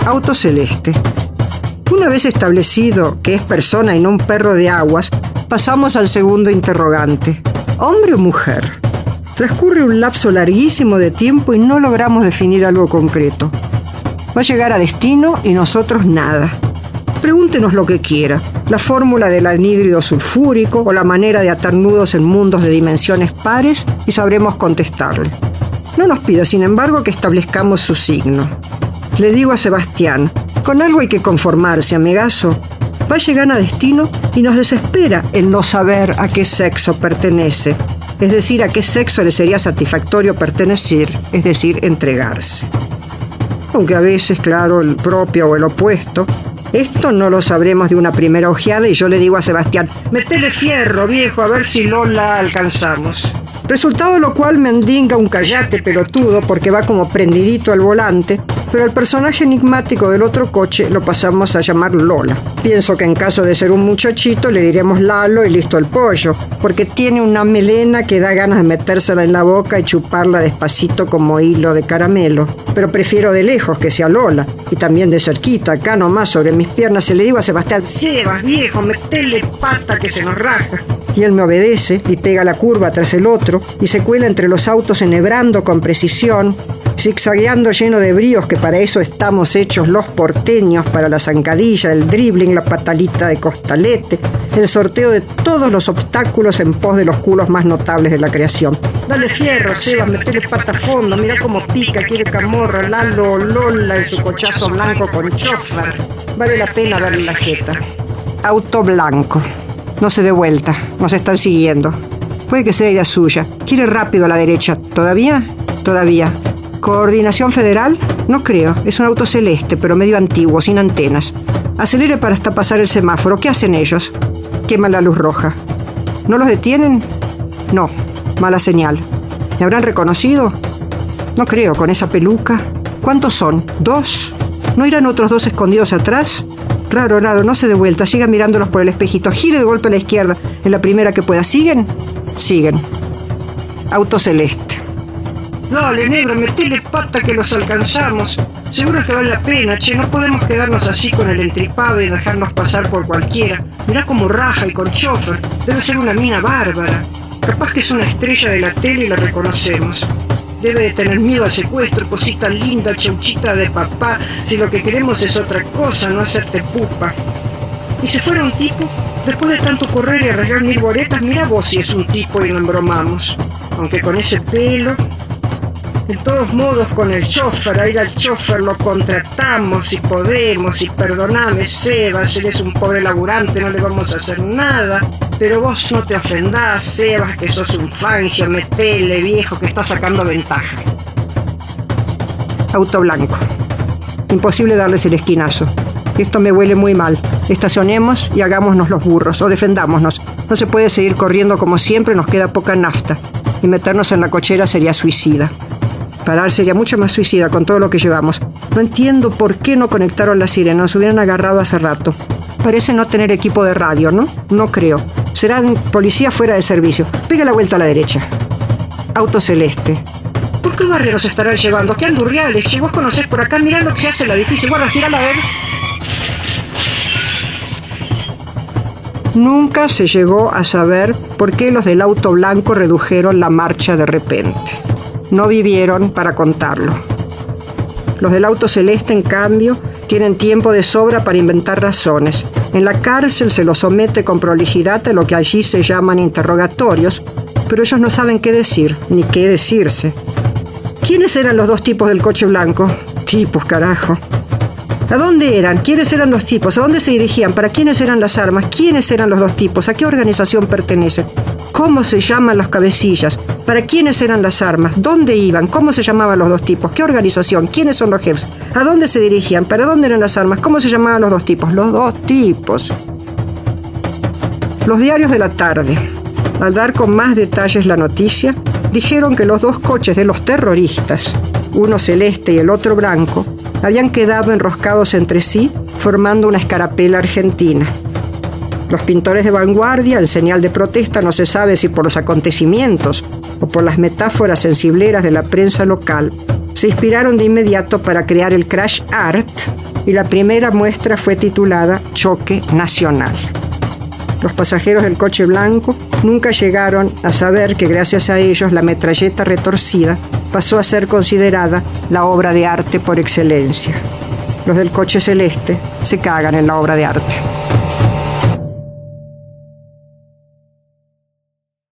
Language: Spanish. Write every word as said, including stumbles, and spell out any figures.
Auto celeste. Una vez establecido que es persona y no un perro de aguas, pasamos al segundo interrogante. ¿Hombre o mujer? Transcurre un lapso larguísimo de tiempo y no logramos definir algo concreto. Va a llegar a destino y nosotros nada. Pregúntenos lo que quiera, la fórmula del anhídrido sulfúrico o la manera de atar nudos en mundos de dimensiones pares y sabremos contestarle. No nos pida, sin embargo, que establezcamos su signo. Le digo a Sebastián, con algo hay que conformarse, amigazo. Va a llegar a destino y nos desespera el no saber a qué sexo pertenece, es decir, a qué sexo le sería satisfactorio pertenecer, es decir, entregarse. Aunque a veces, claro, el propio o el opuesto. Esto no lo sabremos de una primera ojeada y yo le digo a Sebastián, metele fierro, viejo, a ver si no la alcanzamos. Resultado lo cual mendiga un callate pelotudo porque va como prendidito al volante, pero al personaje enigmático del otro coche lo pasamos a llamar Lola. Pienso que en caso de ser un muchachito le diremos Lalo y listo el pollo, porque tiene una melena que da ganas de metérsela en la boca y chuparla despacito como hilo de caramelo. Pero prefiero de lejos que sea Lola, y también de cerquita, acá nomás sobre mis piernas, se le digo a Sebastián, Sebas, viejo, metele pata que se nos raja. Y él me obedece y pega la curva tras el otro y se cuela entre los autos enhebrando con precisión, zigzagueando lleno de bríos que para eso estamos hechos los porteños, para la zancadilla, el dribbling, la patalita de costalete, el sorteo de todos los obstáculos en pos de los culos más notables de la creación. Dale fierro, Sebas, metele pata a fondo, mira cómo pica, quiere camorra, Lalo, Lola en su cochazo blanco con chofer. Vale la pena darle la jeta. Auto blanco. No se dé vuelta, nos están siguiendo. Puede que sea idea suya. Quiere rápido a la derecha. ¿Todavía? Todavía. ¿Coordinación federal? No creo. Es un auto celeste, pero medio antiguo, sin antenas. Acelere para hasta pasar el semáforo. ¿Qué hacen ellos? Queman la luz roja. ¿No los detienen? No. Mala señal. ¿Me habrán reconocido? No creo, con esa peluca. ¿Cuántos son? ¿Dos? ¿No irán otros dos escondidos atrás? Raro, raro, no se dé vuelta, siga mirándolos por el espejito, gire de golpe a la izquierda, en la primera que pueda. ¿Siguen? Siguen. Auto celeste. Dale, negro, metele pata que los alcanzamos. Seguro que vale la pena, che, no podemos quedarnos así con el entripado y dejarnos pasar por cualquiera. Mirá cómo raja y con chofer, debe ser una mina bárbara. Capaz que es una estrella de la tele y la reconocemos. Debe de tener miedo al secuestro, cosita linda, chauchita de papá, si lo que queremos es otra cosa, no hacerte pupa. Y si fuera un tipo, después de tanto correr y arreglar mil boletas, mira vos si es un tipo y lo embromamos. Aunque con ese pelo... De todos modos, con el chofer, a ir al chofer lo contratamos si podemos, y perdoname, Sebas, él es un pobre laburante, no le vamos a hacer nada. Pero vos no te ofendás, Sebas, que sos un fangio, metele, viejo, que está sacando ventaja. Auto blanco. Imposible darles el esquinazo. Esto me huele muy mal. Estacionemos y hagámonos los burros, o defendámonos. No se puede seguir corriendo como siempre, nos queda poca nafta. Y meternos en la cochera sería suicida. Parar sería mucho más suicida con todo lo que llevamos. No entiendo por qué no conectaron la sirena, nos hubieran agarrado hace rato. Parece no tener equipo de radio, ¿no? No creo. Serán policía fuera de servicio. Pega la vuelta a la derecha. Auto celeste. ¿Por qué barrio nos estarán llevando? ¿Qué andurriales? Che, vos conocés por acá, mirá lo que se hace el edificio. Guarda, girala a ver. Nunca se llegó a saber por qué los del auto blanco redujeron la marcha de repente. No vivieron para contarlo. Los del auto celeste, en cambio, tienen tiempo de sobra para inventar razones. En la cárcel se los somete con prolijidad a lo que allí se llaman interrogatorios, pero ellos no saben qué decir, ni qué decirse. ¿Quiénes eran los dos tipos del coche blanco? Tipos, carajo. ¿A dónde eran? ¿Quiénes eran los tipos? ¿A dónde se dirigían? ¿Para quiénes eran las armas? ¿Quiénes eran los dos tipos? ¿A qué organización pertenecen? ¿Cómo se llaman los cabecillas? ¿Para quiénes eran las armas? ¿Dónde iban? ¿Cómo se llamaban los dos tipos? ¿Qué organización? ¿Quiénes son los jefes? ¿A dónde se dirigían? ¿Para dónde eran las armas? ¿Cómo se llamaban los dos tipos? Los dos tipos. Los diarios de la tarde, al dar con más detalles la noticia, dijeron que los dos coches de los terroristas, uno celeste y el otro blanco, habían quedado enroscados entre sí, formando una escarapela argentina. Los pintores de vanguardia, en señal de protesta, no se sabe si por los acontecimientos o por las metáforas sensibleras de la prensa local, Se inspiraron de inmediato para crear el Crash Art y la primera muestra fue titulada Choque Nacional. Los pasajeros del coche blanco nunca llegaron a saber que gracias a ellos la metralleta retorcida pasó a ser considerada la obra de arte por excelencia. Los del coche celeste se cagan en la obra de arte.